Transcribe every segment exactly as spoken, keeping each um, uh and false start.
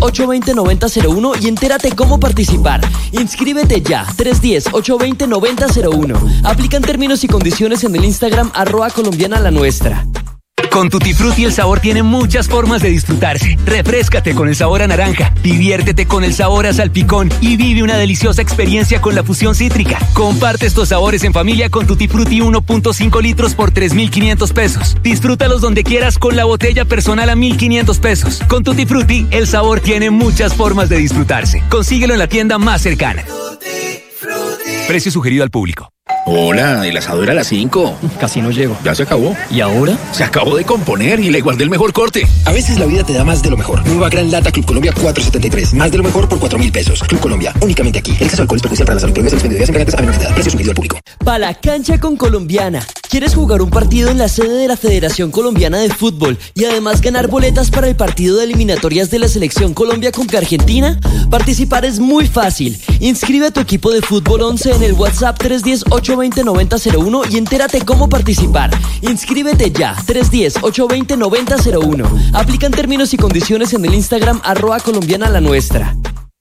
ocho dos cero, nueve cero cero uno y entérate cómo participar. Inscríbete ya, tres uno cero, ocho dos cero, nueve cero uno. Aplican términos y condiciones en el Instagram arroba colombiana la nuestra. Con Tutti Frutti el sabor tiene muchas formas de disfrutarse. Refréscate con el sabor a naranja, diviértete con el sabor a salpicón y vive una deliciosa experiencia con la fusión cítrica. Comparte estos sabores en familia con Tutti Frutti uno punto cinco litros por tres mil quinientos pesos. Disfrútalos donde quieras con la botella personal a mil quinientos pesos. Con Tutti Frutti el sabor tiene muchas formas de disfrutarse. Consíguelo en la tienda más cercana. Precio sugerido al público. Hola, el asado era a las cinco. Casi no llego. ¿Ya se acabó? ¿Y ahora? Se acabó de componer y le guardé el mejor corte. A veces la vida te da más de lo mejor. Nueva Gran Lata Club Colombia cuatrocientos setenta y tres. Más de lo mejor por cuatro mil pesos. Club Colombia, únicamente aquí. El exceso de alcohol es perjudicial para la salud. Prohíbe ser expendedores embriagantes a menores de edad. Precio sugerido al público. Pa' la cancha con Colombiana. ¿Quieres jugar un partido en la sede de la Federación Colombiana de Fútbol y además ganar boletas para el partido de eliminatorias de la Selección Colombia contra Argentina? Participar es muy fácil. Inscribe a tu equipo de fútbol once en el WhatsApp tres uno cero, ocho dos cero, nueve cero uno y entérate cómo participar. Inscríbete ya, tres uno cero, ocho dos cero, nueve cero uno. Aplican términos y condiciones en el Instagram arroba colombiana la nuestra.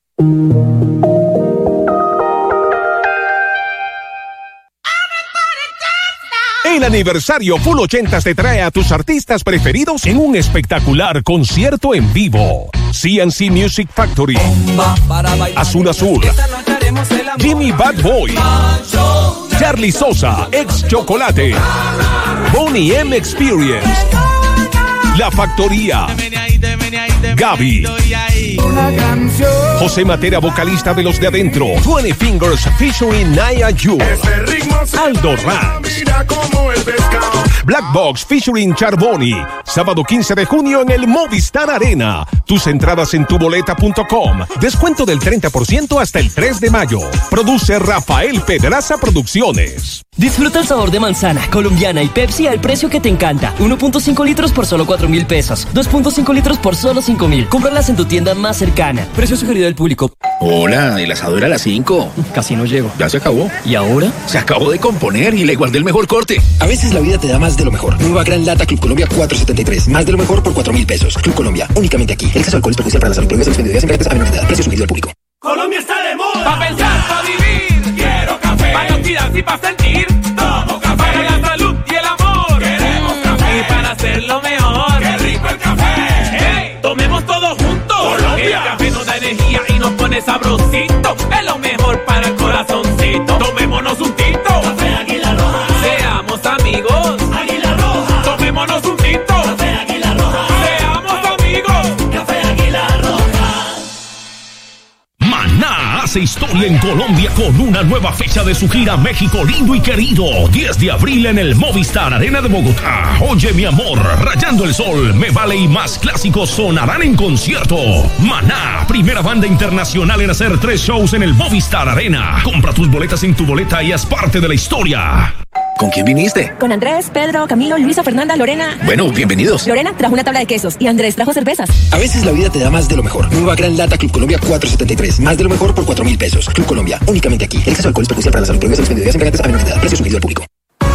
El aniversario Full ochentas te trae a tus artistas preferidos en un espectacular concierto en vivo. C and C Music Factory, Azul Azul, Jimmy Bad Boy, Charlie Sosa, Ex Chocolate, Boney M Experience, La Factoría, Gaby, José Matera, vocalista de Los de Adentro, veinte Fingers featuring Naya Yu, Aldo Ranks, Black Box featuring Charboni, sábado quince de junio en el Movistar Arena. Tus entradas en tuboleta punto com. Descuento del treinta por ciento hasta el tres de mayo. Produce Rafael Pedraza Producciones. Disfruta el sabor de manzana, colombiana y Pepsi al precio que te encanta. uno punto cinco litros por solo cuatro mil pesos. dos punto cinco litros por solo cinco mil. Cómpralas en tu tienda más cercana. Precio sugerido del público. Hola, el asado era a las cinco. Casi no llego. ¿Ya se acabó? ¿Y ahora? Se acabó de componer y le guardé el mejor corte. A veces la vida te da más de lo mejor. Nueva Gran Lata Club Colombia cuatrocientos setenta y tres. Más de lo mejor por cuatro mil pesos. Club Colombia, únicamente aquí. El exceso de alcohol es perjudicial para la salud. Prohíbe ser expendedores embriagantes a menores de edad. Precio sugerido al público. Colombia está de moda. Pa' pensar, pa' vivir. Quiero café. Pa' no tirar y pa' sentir. Tomo café. Para la salud y el amor. Queremos café. Y para hacerlo mejor. ¡Qué rico el café! Hey, tomemos todos juntos. Colombia. El café nos da energía y nos pone sabrosito. Es lo mejor para el corazoncito. Tomémonos un tito. Café Águila Roja. Seamos amigos. Águila Roja. Tomémonos un tito. Café Águila Roja. Seamos amigos. Café Águila Roja. Maná hace historia en Colombia con una nueva fecha de su gira México lindo y querido. diez de abril en el Movistar Arena de Bogotá. Oye mi amor, Rayando el Sol, Me Vale y más clásicos sonarán en concierto. Maná, primera banda internacional en hacer tres shows en el Movistar Arena. Compra tus boletas en tu boleta y haz parte de la historia. ¿Con quién viniste? Con Andrés, Pedro, Camilo, Luisa, Fernanda, Lorena. Bueno, bienvenidos. Lorena trajo una tabla de quesos y Andrés trajo cervezas. A veces la vida te da más de lo mejor. Nueva Gran Lata Club Colombia cuatrocientos setenta y tres. Más de lo mejor por cuatro mil pesos. Club Colombia, únicamente aquí. El exceso de alcohol es perjudicial para la salud. Prohíbe ser expendedores embriagantes a menores de edad. Precio sugerido al público.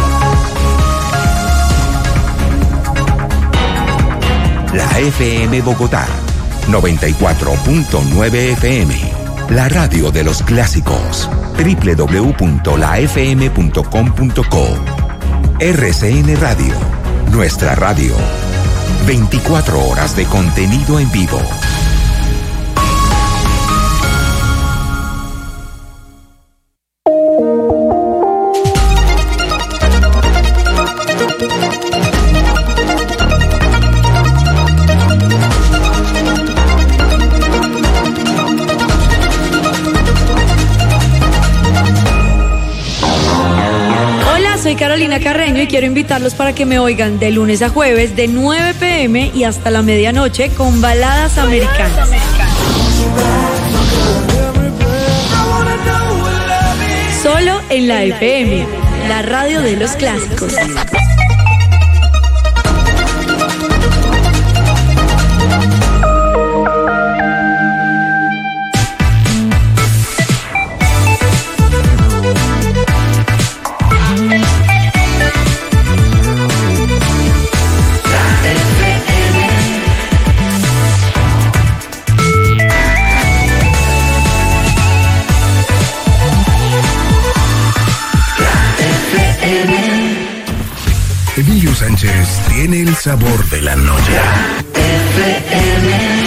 La F M Bogotá, noventa y cuatro punto nueve F M. La radio de los clásicos. doble u doble u doble u punto la f m punto com punto co. R C N Radio. Nuestra radio. veinticuatro horas de contenido en vivo. Soy Carolina Carreño y quiero invitarlos para que me oigan de lunes a jueves de nueve p m y hasta la medianoche con baladas americanas. Solo en la F M, la radio de los clásicos. tiene el sabor de la noche. F M.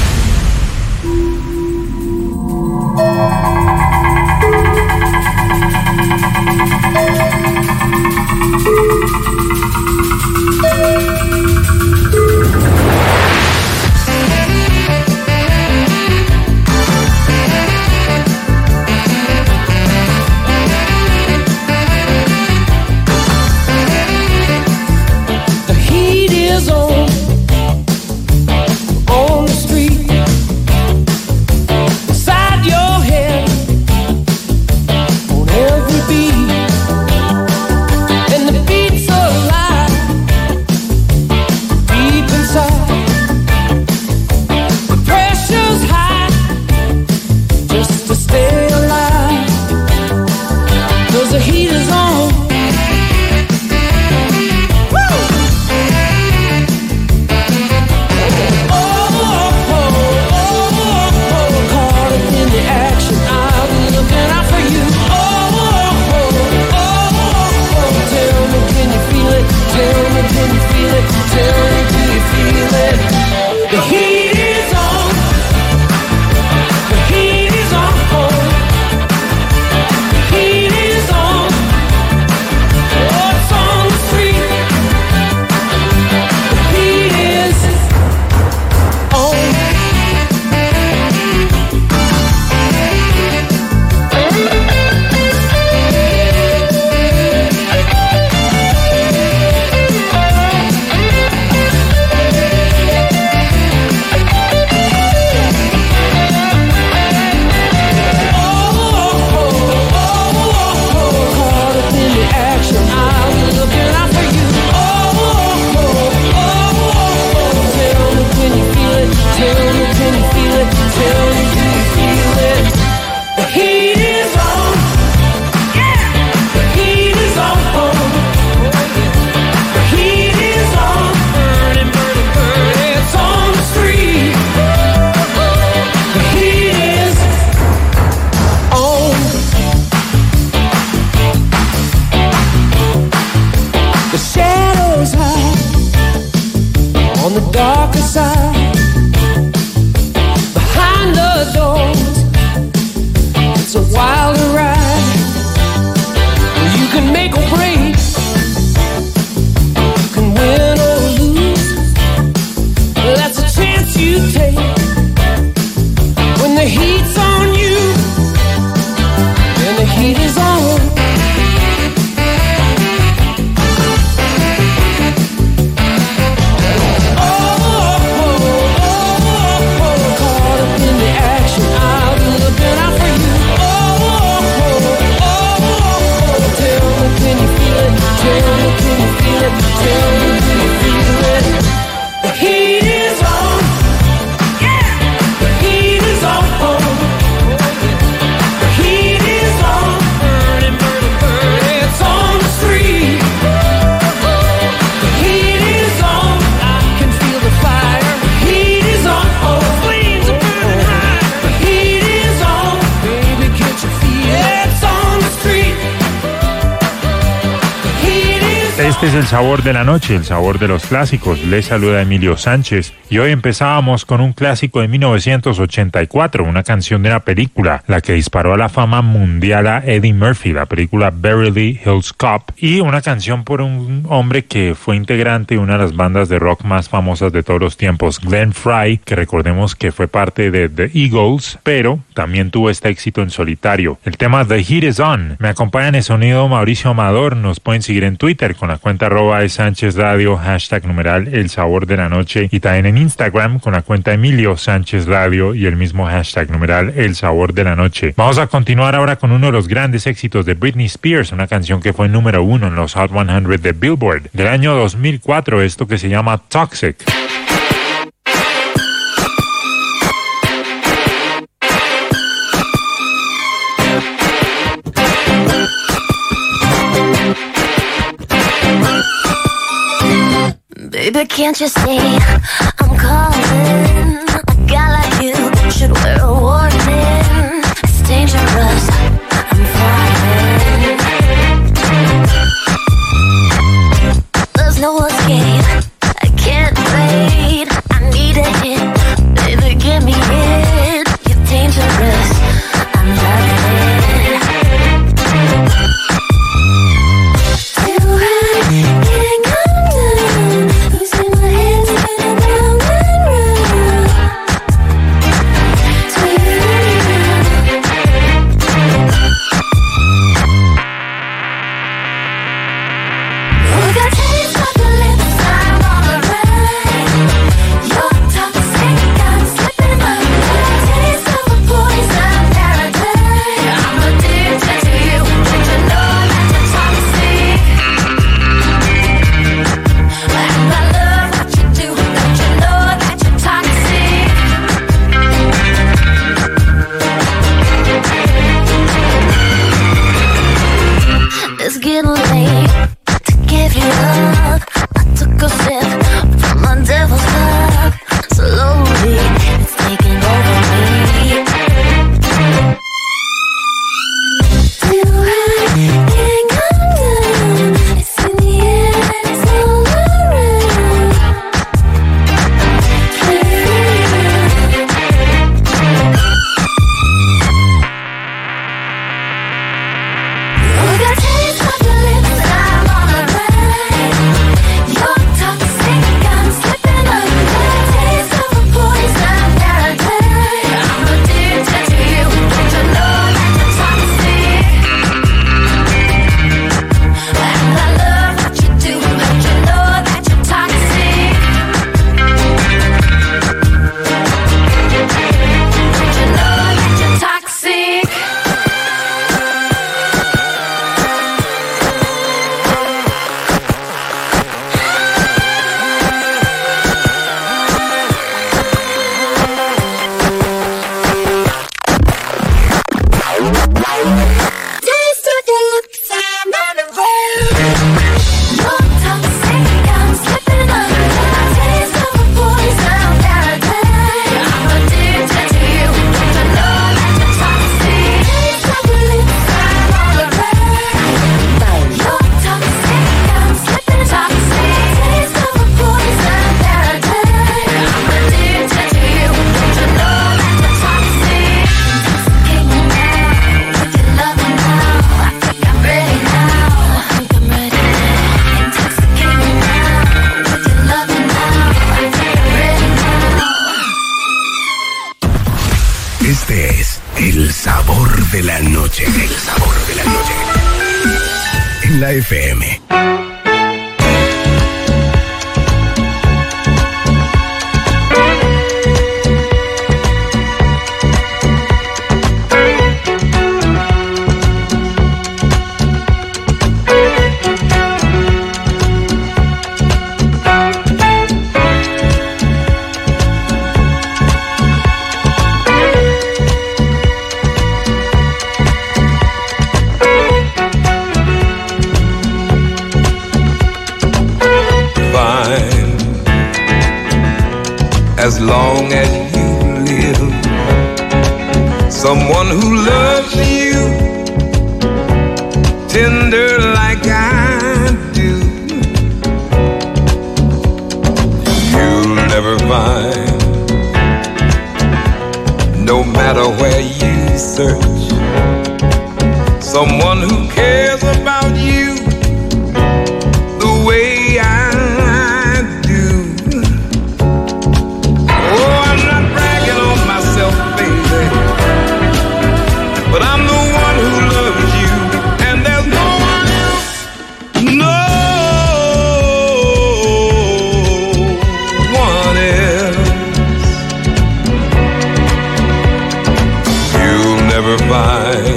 Este es el sabor de la noche, el sabor de los clásicos. Les saluda Emilio Sánchez y hoy empezábamos con un clásico de mil novecientos ochenta y cuatro, una canción de una película, la que disparó a la fama mundial a Eddie Murphy, la película Beverly Hills Cop, y una canción por un hombre que fue integrante de una de las bandas de rock más famosas de todos los tiempos, Glenn Frey, que recordemos que fue parte de The Eagles, pero también tuvo este éxito en solitario. El tema The Heat Is On. Me acompaña en el sonido Mauricio Amador. Nos pueden seguir en Twitter con la cuenta arroba de Sánchez Radio, hashtag numeral El Sabor de la Noche, y también en Instagram con la cuenta Emilio Sánchez Radio y el mismo hashtag numeral El Sabor de la Noche. Vamos a continuar ahora con uno de los grandes éxitos de Britney Spears, una canción que fue número uno en los Hot cien de Billboard del año dos mil cuatro, esto que se llama Toxic. Baby, can't you see I'm calling? A guy like you should wear a warning. It's dangerous, I'm falling. There's no escape. Este es el sabor de la noche. El sabor de la noche. En la F M. As long as you live, someone who loves you tender like I do, you'll never find, no matter where you search, someone who cares about you the way I but I'm the one who loves you, and there's no one else, no one else. You'll never find,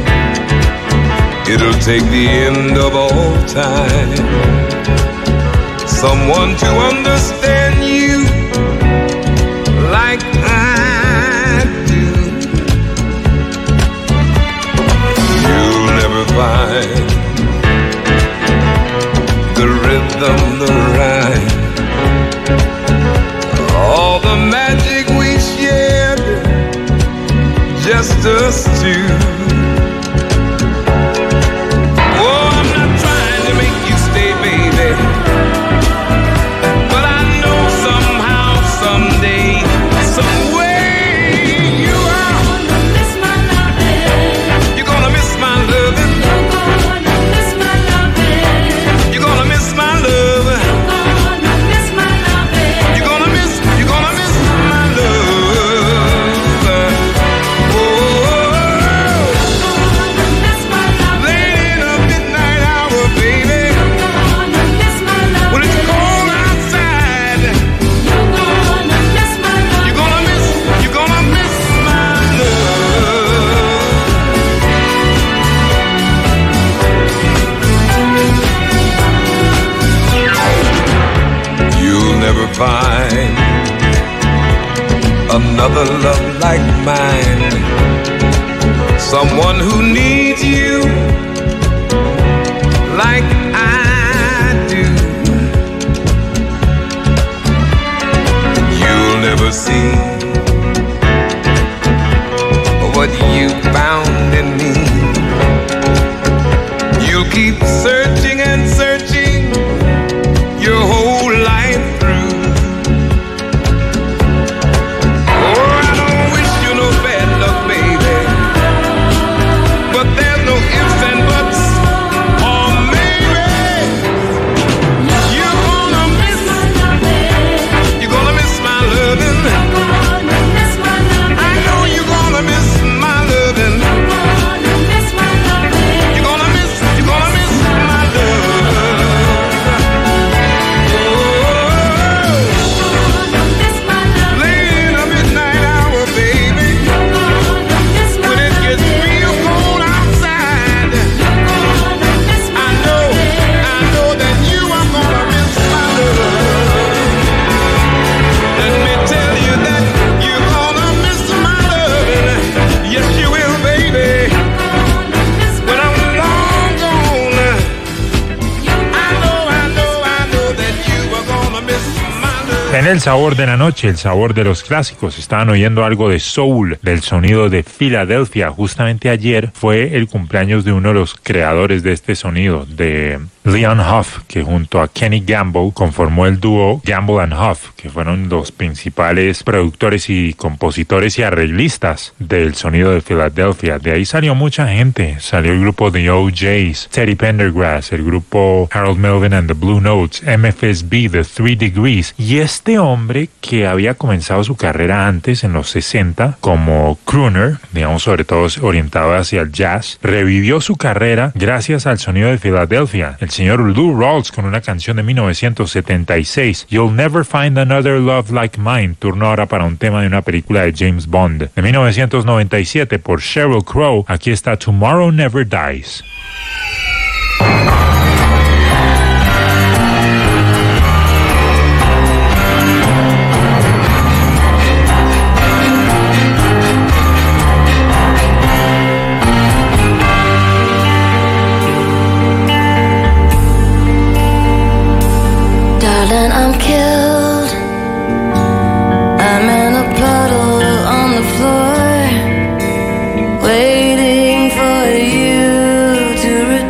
it'll take the end of all time, someone to understand you like I do. You'll never find the rhythm, the rhyme, all the magic we shared, just us two. Oh, I'm not trying to make you stay, baby, but I know somehow, someday, some way you are gonna miss my loving. You're gonna miss my loving. You're gonna miss my loving. You're gonna miss my love. You're gonna miss my loving. You're gonna miss. You're gonna miss my love. Oh, you're gonna miss my love. Late in the midnight hour, baby. You're gonna miss my love. When it's cold outside. You're gonna miss my love. You're gonna miss. You're gonna miss my love. You'll never find another love like mine, someone who needs you like I do. You'll never see what you found in me. You'll keep searching and searching your whole life through. Oh, I don't wish you no bad luck, baby, but there's no ifs and buts, or maybe you're gonna miss, you're gonna miss my loving. I know you're gonna miss my loving. You're gonna miss, you're gonna miss my love. Late in the midnight hour, baby, when it gets real cold outside, I know, I know that you are gonna miss my love. Let me tell you that you're gonna miss my loving. Yes, you will, baby. When I'm long gone, I know, I know, I know that you are gonna miss my love. En el sabor de la noche, el sabor de los clásicos, estaban oyendo algo de soul, del sonido de Filadelfia. Justamente ayer fue el cumpleaños de uno de los creadores de este sonido, de Leon Huff, que junto a Kenny Gamble conformó el dúo Gamble and Huff, que fueron los principales productores y compositores y arreglistas del sonido de Filadelfia. De ahí salió mucha gente. Salió el grupo The O Js, Teddy Pendergrass, el grupo Harold Melvin and the Blue Notes, M F S B, The Three Degrees. Y este hombre, que había comenzado su carrera antes, en los sesenta, como crooner, digamos sobre todo orientado hacia el jazz, revivió su carrera gracias al sonido de Filadelfia. El señor Lou Rawls con una canción de mil novecientos setenta y seis, You'll Never Find Another Love Like Mine. Turno ahora para un tema de una película de James Bond. De mil novecientos noventa y siete por Sheryl Crow, aquí está Tomorrow Never Dies. Darling, I'm killed. I'm in a puddle on the floor, waiting for you to return.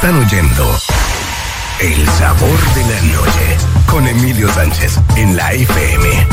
Están oyendo El Sabor de la Noche con Emilio Sánchez en la F M.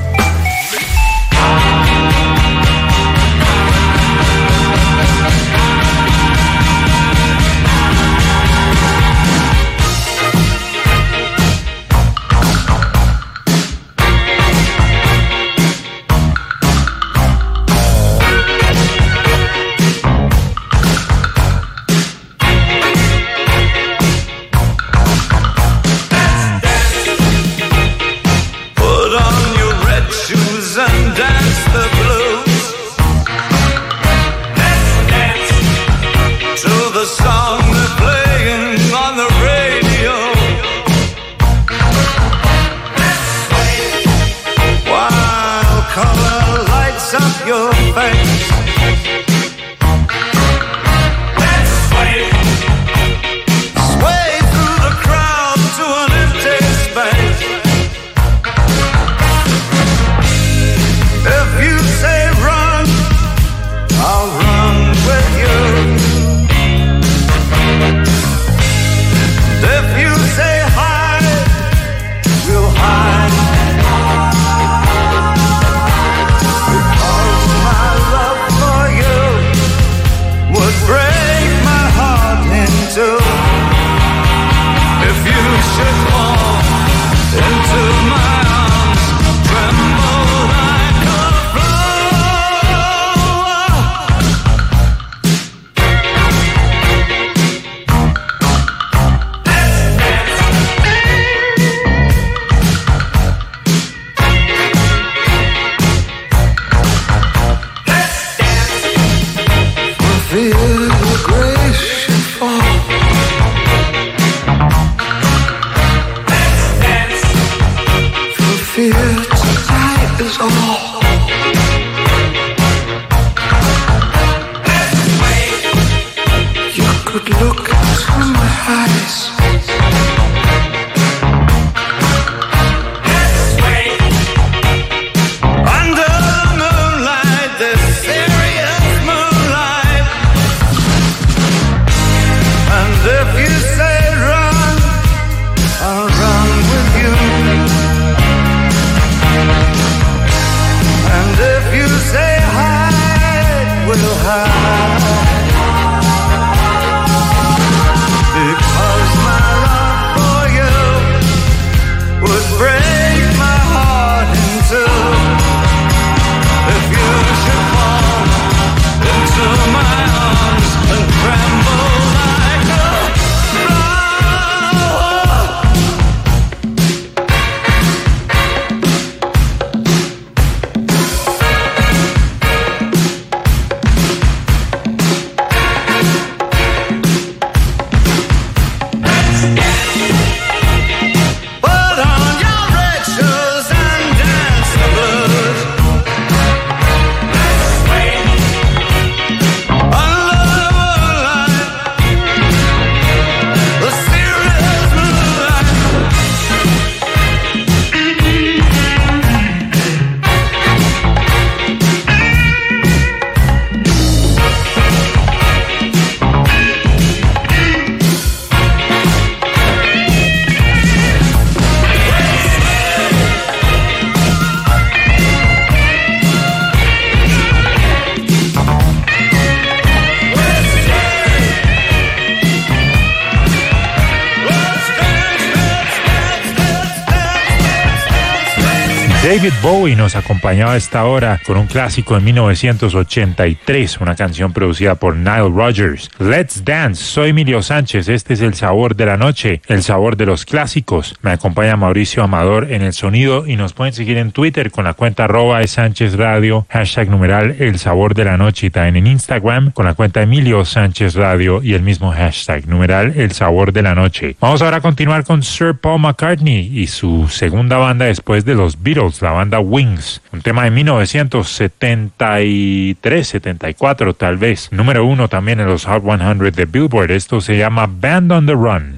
David Bowie nos acompañaba a esta hora con un clásico de mil novecientos ochenta y tres, una canción producida por Nile Rodgers. Let's Dance, soy Emilio Sánchez, este es el sabor de la noche, el sabor de los clásicos. Me acompaña Mauricio Amador en el sonido y nos pueden seguir en Twitter con la cuenta arroba de Sánchez Radio, hashtag numeral el sabor de la noche, y también en Instagram con la cuenta Emilio Sánchez Radio y el mismo hashtag numeral el sabor de la noche. Vamos ahora a continuar con Sir Paul McCartney y su segunda banda después de los Beatles, la banda Wings, un tema de mil novecientos setenta y tres, setenta y cuatro tal vez, número uno también en los Hot cien de Billboard. Esto se llama Band on the Run.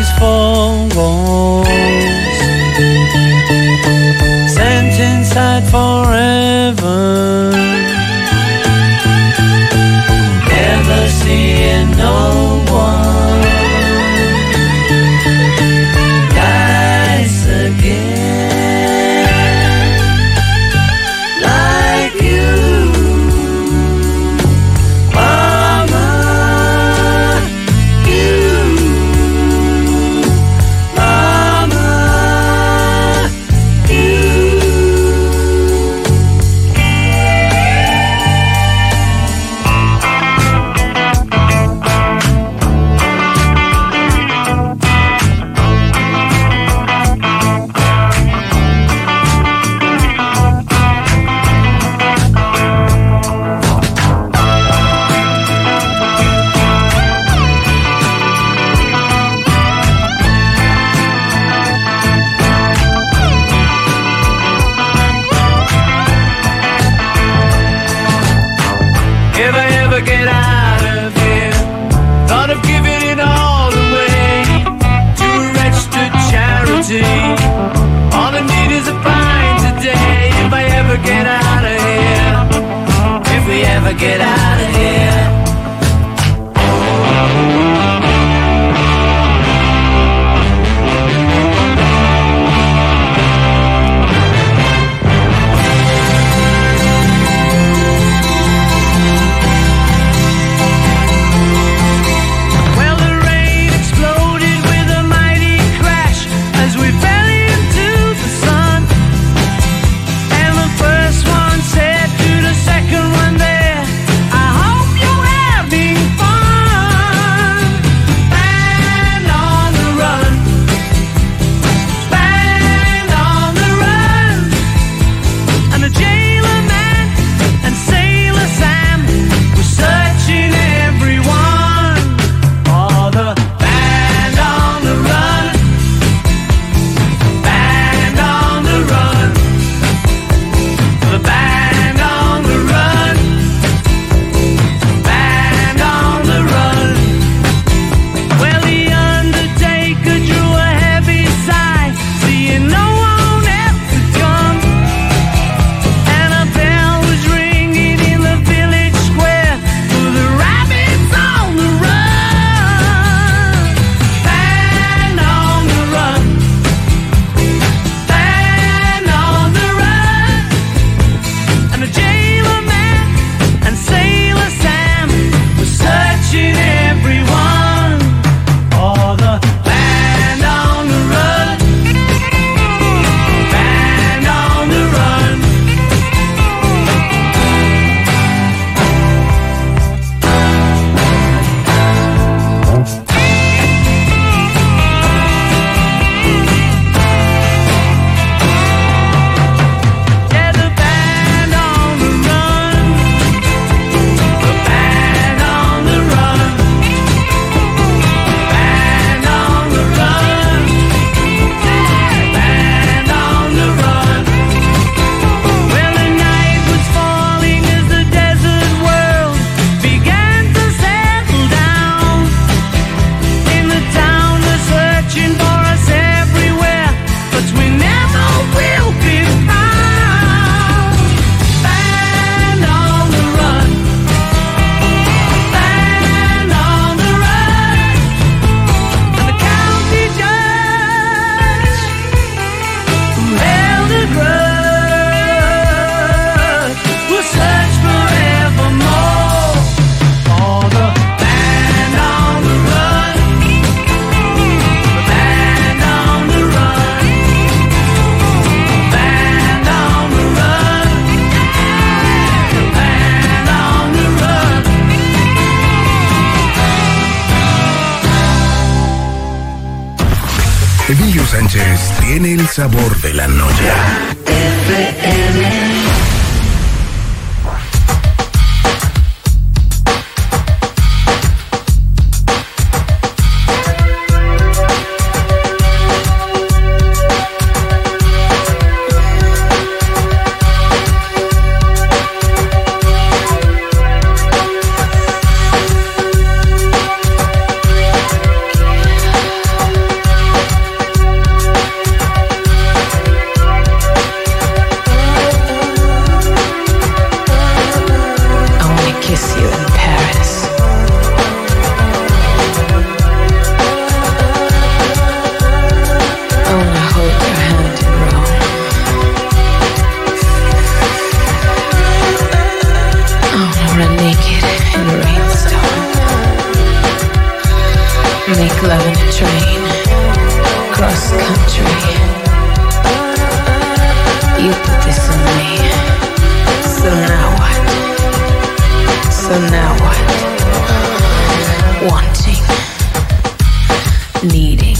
these four walls, sent inside forever, never seeing no one nice again like you, Mama. You, Mama. You. If I ever get out of here, thought of giving it all away to a registered charity. All I need is a pint today. If I ever get out of here, if we ever get out of here. Well, the rain exploded with a mighty crash as we fell into the sun. And the first one said to the second one there, I hope you're having fun. Band on the run, band on the run. And the jailer man and Sailor Sam were searching everyone for the band on the run, band on the run, the band on the run, band on the run. Well, the undertaker drew a heavy sigh, seeing no one else had come. And a bell was ringing in the village square for the rabbits on the run. Band on the run, band on the run. And the jailer man and Sailor Sam were searching everyone for the band on the run, band on the run. Yeah, the band on the run, the band on the run, band on the run, band on the run. Well, the night was falling as the desert world began to settle down. In the town they're searching for us everywhere, but we never will be found. Band on the run, band on the run. And the county judge who held a grudge will search forevermore for the band on the run, the band on the run, band on the run, the band on the run. Emilio Sánchez tiene el sabor de la noche. Make love in a train, cross country. You put this on me. So now what? So now what? Wanting, needing,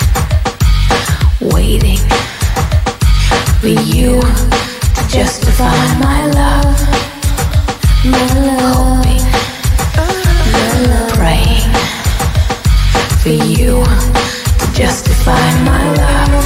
waiting for you to justify my love. My love. Hoping, praying for you to justify my love.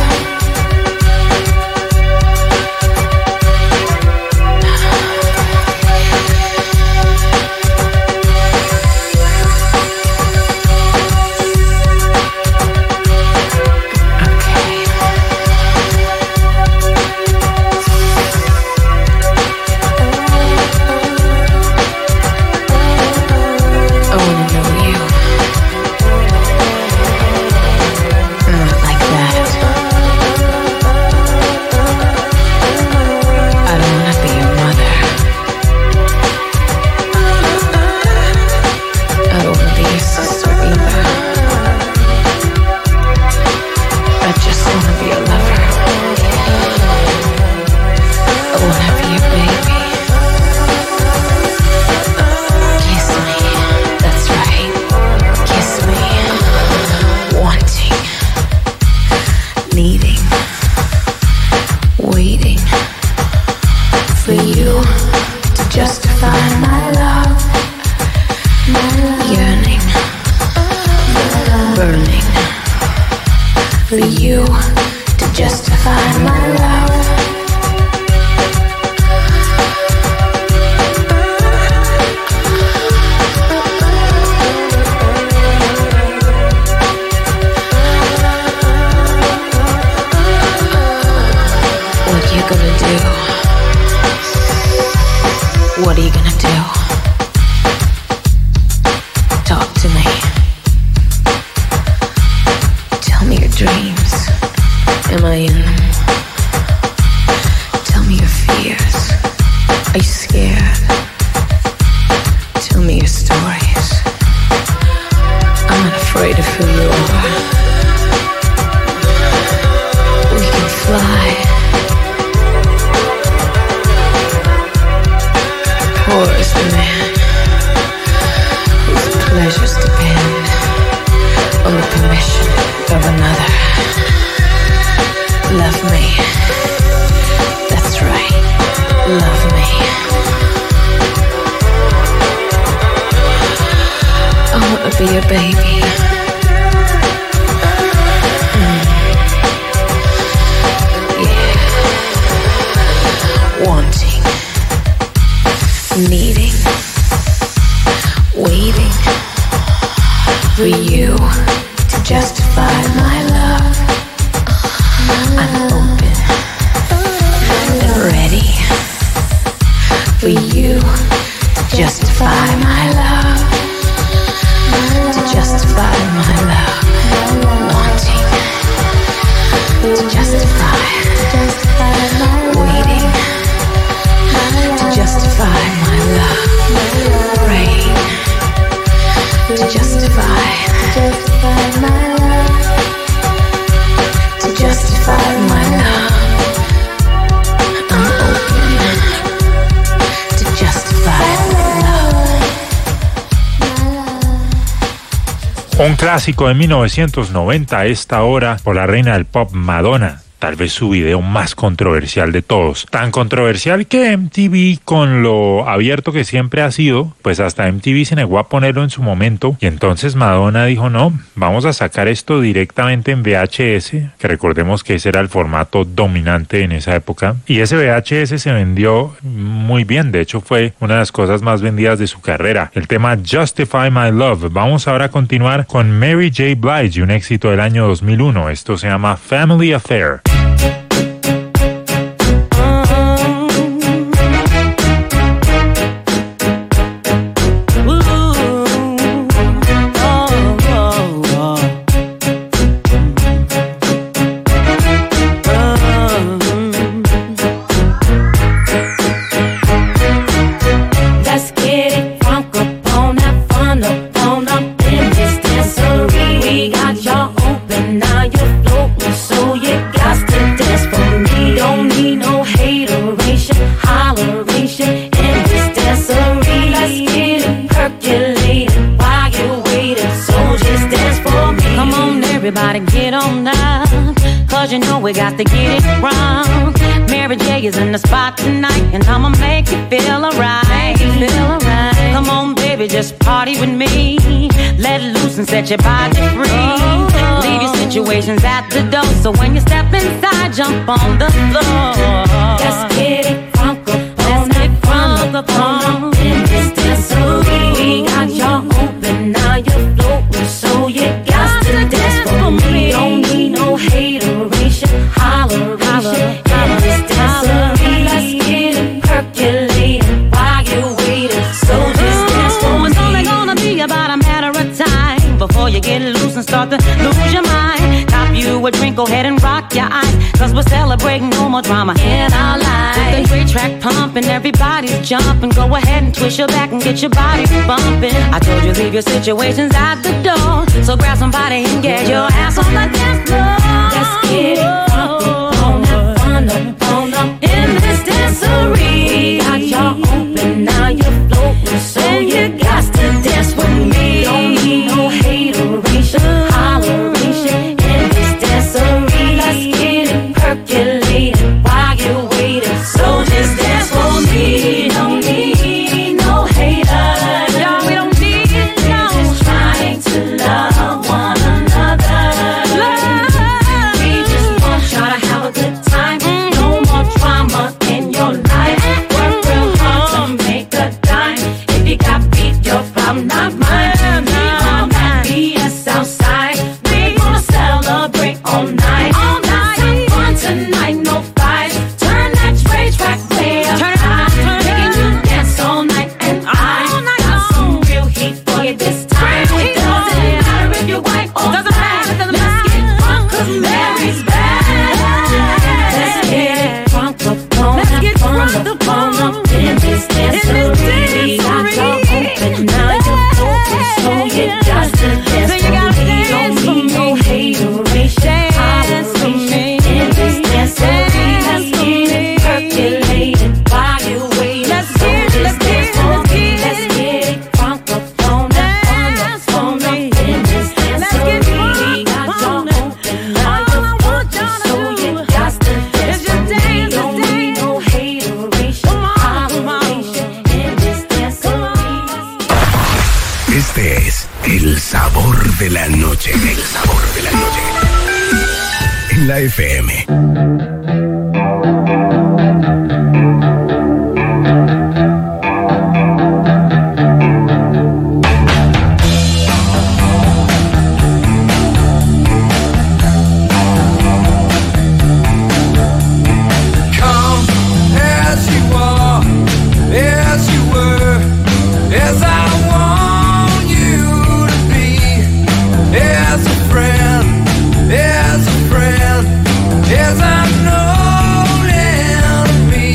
Un clásico de mil novecientos noventa a esta hora por la reina del pop Madonna. Tal vez su video más controversial de todos. Tan controversial que M T V, con lo abierto que siempre ha sido, pues hasta M T V se negó a ponerlo en su momento. Y entonces Madonna dijo, no, vamos a sacar esto directamente en V H S, que recordemos que ese era el formato dominante en esa época. Y ese V H S se vendió muy bien, de hecho fue una de las cosas más vendidas de su carrera. El tema Justify My Love. Vamos ahora a continuar con Mary J. Blige, un éxito del año dos mil uno. Esto se llama Family Affair. We Everybody get on up, cause you know we got to get it wrong. Mary J is in the spot tonight, and I'ma make you feel alright. Feel alright. Come on, baby, just party with me. Let loose and set your body free. Oh. Leave your situations at the door, so when you step inside, jump on the floor. Let's get it crunk up, let's get crunk up on in this dancery. We got y'all open, now you're floating, so you got to dance for me. Don't need no hateration, holleration in this dancery. Let's get it percolating while you're waiting, so just dance for me. It's only gonna be about a matter of time before you get loose and start to lose your mind. Cop you a drink, go ahead and rock your eyes, cause we're celebrating no more drama in our lives. With the great track pumping, everybody's jumping. Go ahead and twist your back and get your body bumping. I told you leave your situations at the door, so grab somebody and get your ass on the dance floor. Let's get it crunk on up, on up, on up in this dancery. Got y'all open, now you're floating, so you got to dance with me. Don't need no hateration, holleration in this dancery. Let's get it percolating while you're waiting, so just dance for me. Don't need no haters, y'all, we don't need it, no. We're just trying to love one another. Love. We just want y'all to have a good time. Mm. No more drama in your life. Work real hard to make a dime. If you got beef, your problem, not mine. We got B S outside. We gonna celebrate all night. All night. Let's have fun tonight, no fights. Turn that Dre track way up high. Making you dance all night, and I got some real heat for you this time. It doesn't matter if you're white or black. Let's get drunk, cause Mary's back. Let's get drunk up on Let's get up, drunk up on on up in this dancery. We got y'all open, now you're open, so you got to dance So you gotta for me. dance Don't for need no me. hateration, Dance for holleration me. in this dancery. Dance Let's for get me. it percolating while you're waiting. Let's So get it, just let's dance get it, for let's me. get Let's it. get it crunk up on up, on Dance up, for on up me. in this Let's get dancery. drunk Got y'all on it. open, now All I you're want open, y'all to so do you got to dance is just for me. dance, Don't dance. need no hateration, Come on, come on. holleration in this dancery. Este es el sabor de la noche. El sabor de la noche. En la F M. Come as you are, as you were, as I want you to be, as a friend, as a friend, as I've known and me.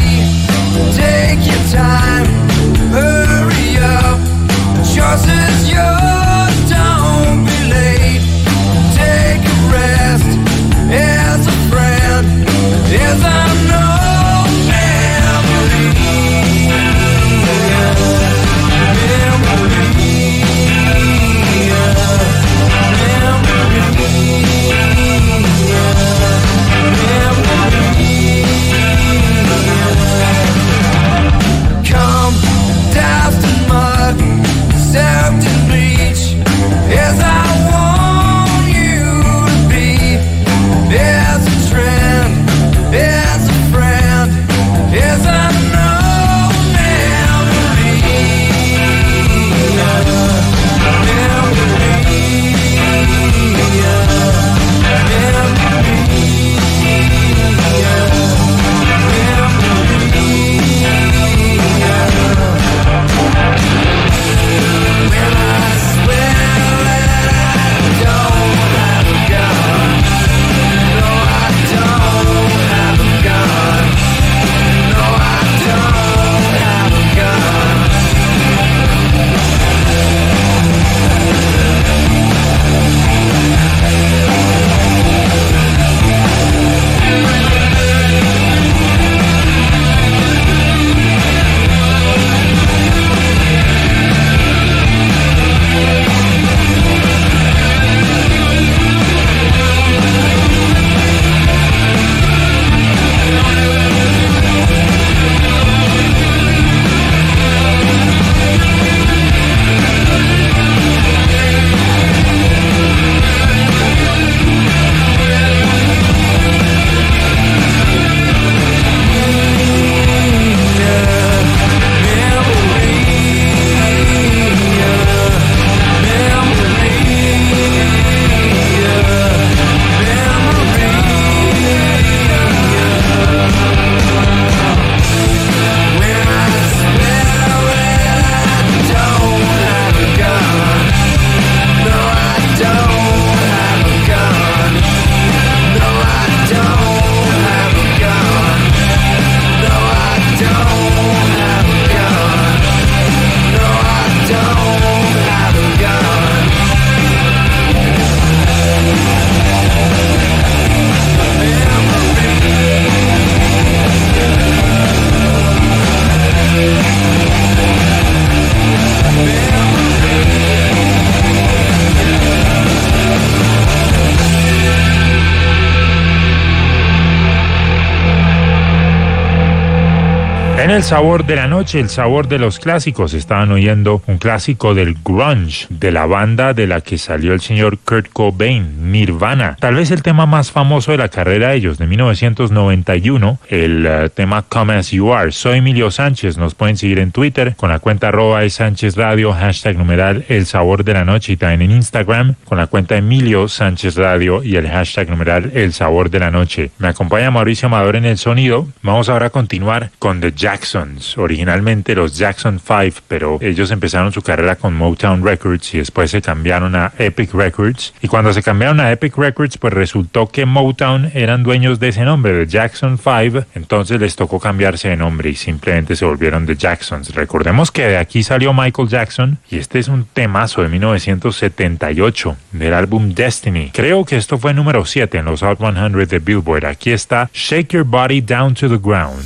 en el sabor de la noche, el sabor de los clásicos, estaban oyendo un clásico del grunge, de la banda de la que salió el señor Kurt Cobain, Nirvana. Tal vez el tema más famoso de la carrera de ellos, de mil novecientos noventa y uno, el uh, tema Come As You Are. Soy Emilio Sánchez, nos pueden seguir en Twitter con la cuenta arroba Sánchez Radio, hashtag numeral El Sabor de la Noche, y también en Instagram con la cuenta Emilio Sánchez Radio y el hashtag numeral El Sabor de la Noche. Me acompaña Mauricio Amador en el sonido. Vamos ahora a continuar con The Jacksons, originalmente los Jackson Five, pero ellos empezaron su carrera con Motown Records y después se cambiaron a Epic Records, y cuando se cambiaron a Epic Records pues resultó que Motown eran dueños de ese nombre, The Jackson Five, entonces les tocó cambiarse de nombre y simplemente se volvieron The Jacksons. Recordemos que de aquí salió Michael Jackson y este es un temazo de mil novecientos setenta y ocho del álbum Destiny. Creo que esto fue número siete en los Hot cien de Billboard. Aquí está Shake Your Body Down to the Ground.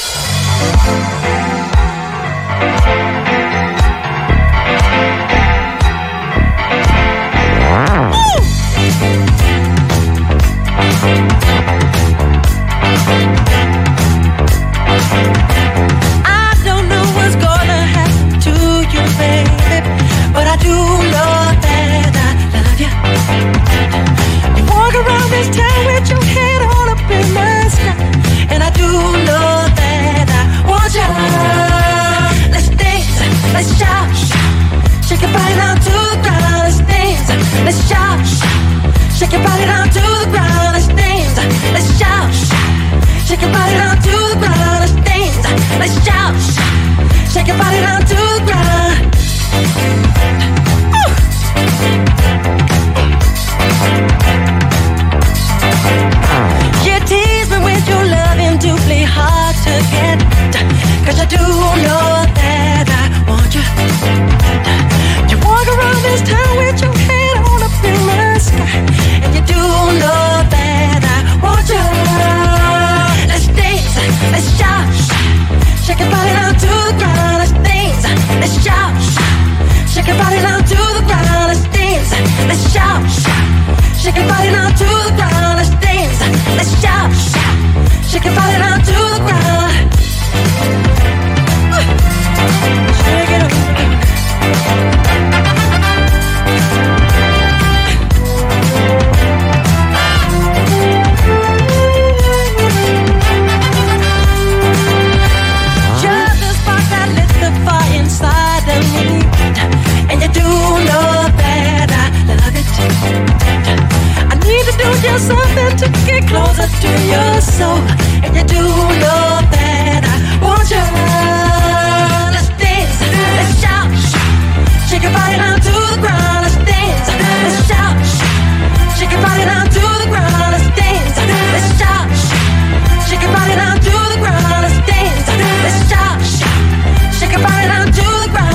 I don't know what's gonna happen to you, baby, but I do know that I love you. You walk around this town with your head all up in the sky, and I do know that I want you. Let's dance, let's shout, shake your body down to the ground. Let's dance, let's shout, shake your body down to the ground. Let's dance, let's shout, shake your body down to the ground. Let's dance, let's shout, shake your body down to the ground. Ooh. You tease me with your loving, doubly hard to get, 'cause I do know that I want you. You walk around this town with your head on up in the sky, and you do know that I want you. Let's dance, let's shout, shake your body down to the ground. Let's dance, let's shout, shake your body down to the ground. Let's dance, let's shout, shake your body down to the ground. Let's dance, let's shout, shake your body down to the ground. Shake it up. And you do know that I love it. I need to do just something to get closer to your soul. And you do know that I want you. Let's dance, let's shout, shake your body down to the ground. Let's dance, let's shout, shake your body down to the ground. Let's dance, let's shout, shake your body down to the ground. Let's dance, let's shout, shake your body down to the ground.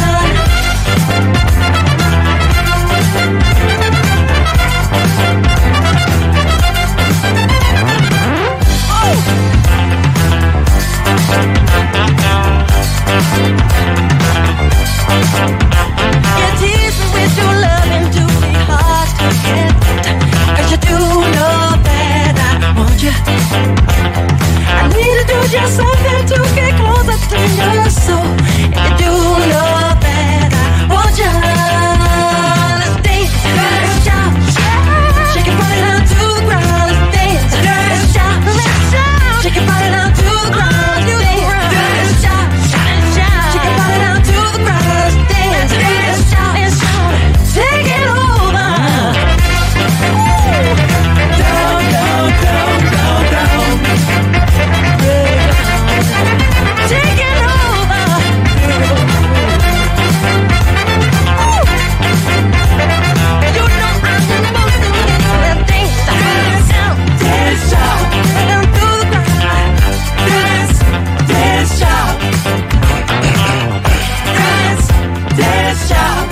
You tease me with your loving, too hard to get, 'cause you do know that I want you. I need to do just something to get closer to your soul. And you do know that I want you. Let's dance, let's shout, shake your body down to the ground. Let's dance, let's shout, shake your body down to the ground. Let's shout, shake your body down to the ground. Let's dance, let's shout, take it over. Down, down, down, down, down. Take it over. You know I'm supposed to dance, dance, dance, shout, down to the ground. Dance, dance, shout. Dance, dance, shout.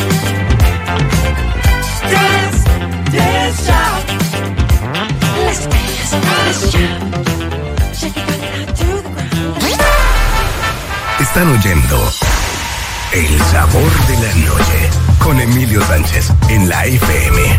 Dance, dance, shout. Let's dance, let's shout. Shake your body down to the ground. Están oyendo El Sabor de la Noche con Emilio Sánchez en la F M.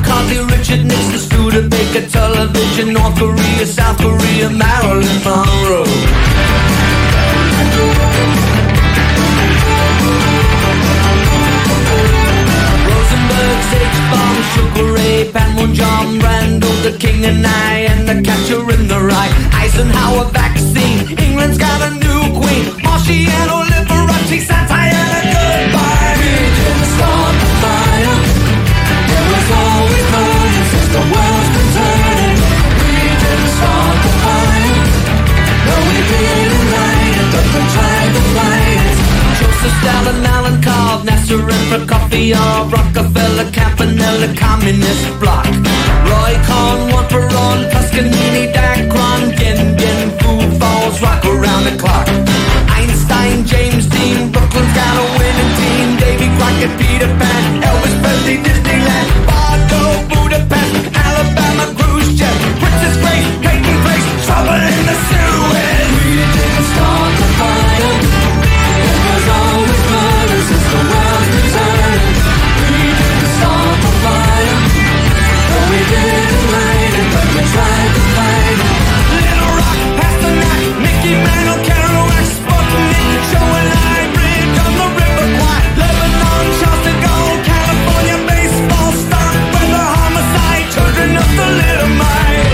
McCarthy, Richard Nixon, Studebaker, television, North Korea, South Korea, Marilyn Monroe. Rosenberg, H-bomb, Sugar Ray, Panmunjom, Randall, the King and I, and the Catcher in the Rye. Eisenhower vaccine, England's got a new queen. Marciano, Liberace, Santana, goodbye. We didn't start the fire. It was always burning since the world's been turning. We didn't start the fire. No, we didn't light it, but we tried to fight it. Joseph Stalin, Alan Cobb, Nasser and Prokofiev, Rockefeller, Campanella, Communist Bloc. Roy Cohn, one for on, Toscanini, Dacron, Yen Yen, Food Falls, rock around the clock. Einstein, James Dean, Brooklyn's got a winning team. Davy Crockett, Peter Pan, Elvis Presley, Disneyland, Bardo, Budapest, Alabama, Khrushchev, Princess Grace, Peyton Place, trouble in the Suez. We didn't start the fire. It was always burning since the world's been turning. We didn't start the fire. No, we didn't light it, but we tried to fight it. Little Rock, Pasternak, Mickey Mantle, Kerouac, Sputnik, Show and Hybrid on the River Kwai, Lebanon, Charles de Gaulle, California, baseball, stock, weather, homicide, children of the little mite.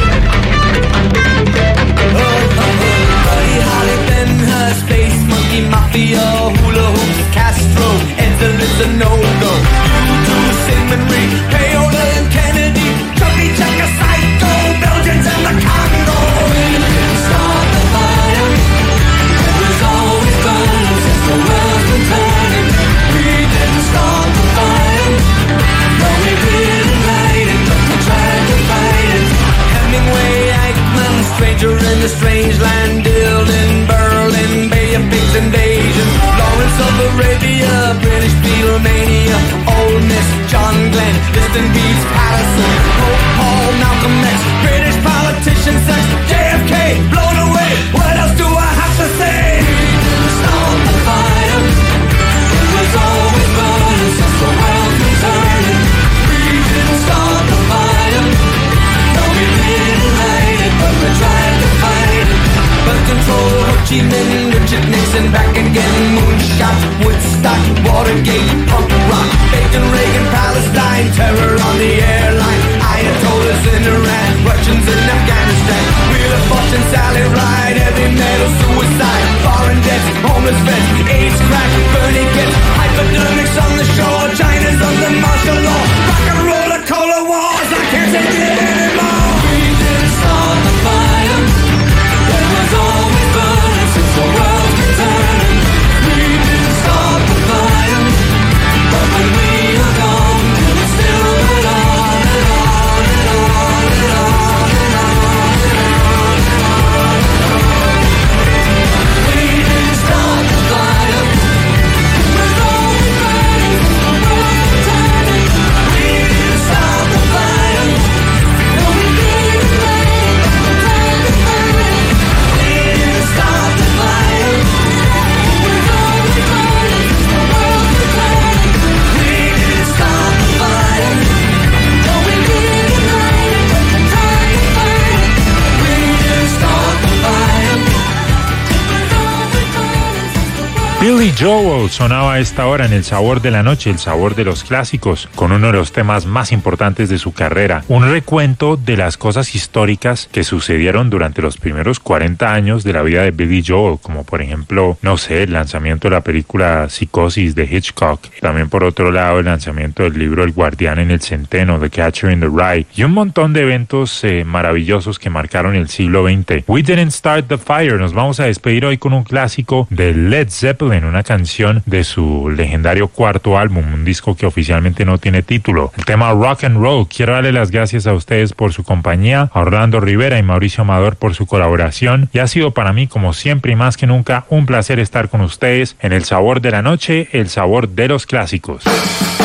Oh, oh, oh, Buddy Holly, Ben Hur, Space Monkey, Mafia, Hula Hoops, Castro, Enzel's a no-go. You do Sigmund Reed, Payola and Kennedy, Chubby Checker, Psycho, Belgians and the Congo. We didn't start the fire. It was always burning since the world's been turning. We didn't start the fire. No, we didn't light it, but we tried to fight it. Hemingway, Eichmann, Stranger in the Strange Land, Dylan, Berlin, Bay of Pigs invasion, Lawrence of Arabia, British Beatlemania, Ole Miss, John Glenn, Liston Beats, Patterson, Pope Paul, Malcolm X, British politician sex, J F K, blown away. What else do I have to say? We didn't start the fire. It was always burning since the world's been turning. We didn't start the fire. No, we didn't light it, but we tried to fight it. But control, Ho Chi Minh, Richard Nixon, back again, moonshot, Woodstock, Watergate, punk rock, Bacon, Reagan, Palestine, terror on the airline, Ayatollahs in Iran, Russians in Afghanistan, Wheel of Fortune, Sally Ride, heavy metal, suicide, foreign debts, homeless vets, AIDS, crack, Bernie gets, hypodermics on the shore, China's under martial law, rock and roller, cola wars, I can't take it anymore. We didn't start the fire. It was always burning since the world's been turning. We didn't start the fire, but when we were gone, it still went on and on and on and on and on and on and on. We didn't start the fire. It was always burning since the world's been turning. We didn't start the fire. No, we didn't light it, but we tried to fight it. We didn't start the fire. It was always burning since the world's been turning. We didn't start the fire. No, we didn't light it, but we tried to fight it. We didn't start the fire. It was always burning since the world. Billy Joel sonaba a esta hora en El Sabor de la Noche, el sabor de los clásicos, con uno de los temas más importantes de su carrera. Un recuento de las cosas históricas que sucedieron durante los primeros cuarenta años de la vida de Billy Joel, como por ejemplo, no sé, el lanzamiento de la película Psicosis de Hitchcock. También por otro lado, el lanzamiento del libro El Guardián en el Centeno, The Catcher in the Rye, y un montón de eventos eh, maravillosos que marcaron el siglo veinte. We Didn't Start the Fire. Nos vamos a despedir hoy con un clásico de Led Zeppelin, una canción de su legendario cuarto álbum, un disco que oficialmente no tiene título. El tema Rock and Roll. Quiero darle las gracias a ustedes por su compañía, a Orlando Rivera y Mauricio Amador por su colaboración, y ha sido para mí, como siempre y más que nunca, un placer estar con ustedes en El Sabor de la Noche, el sabor de los clásicos.